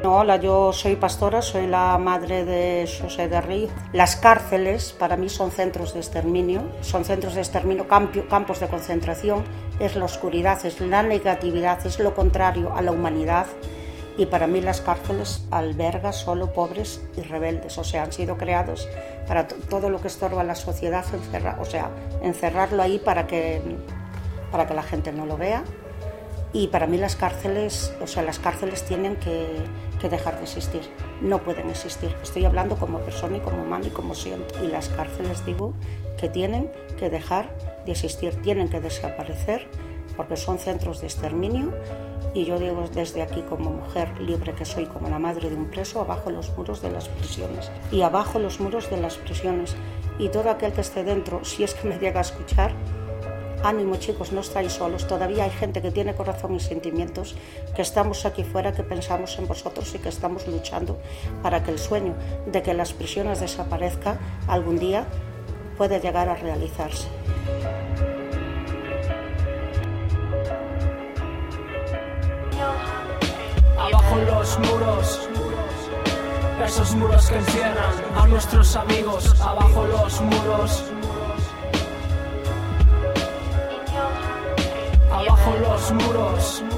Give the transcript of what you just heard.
Hola, yo soy pastora, soy la madre de José de Río. Las cárceles para mí son centros de exterminio, campos de concentración, es la oscuridad, es la negatividad, es lo contrario a la humanidad. Y para mí las cárceles albergan solo pobres y rebeldes, o sea, han sido creados para todo lo que estorba a la sociedad, encerrarlo ahí para que la gente no lo vea. Y para mí las cárceles tienen que dejar de existir, no pueden existir. Estoy hablando como persona y como humano y como siento. Y las cárceles digo que tienen que dejar de existir, tienen que desaparecer porque son centros de exterminio. Y yo digo desde aquí como mujer libre que soy, como la madre de un preso, abajo los muros de las prisiones. Y abajo los muros de las prisiones. Y todo aquel que esté dentro, si es que me llega a escuchar, ánimo chicos, no estáis solos, todavía hay gente que tiene corazón y sentimientos, que estamos aquí fuera, que pensamos en vosotros y que estamos luchando para que el sueño de que las prisiones desaparezcan algún día pueda llegar a realizarse. Abajo los muros, esos muros que encierran a nuestros amigos, abajo los muros. Abajo los muros.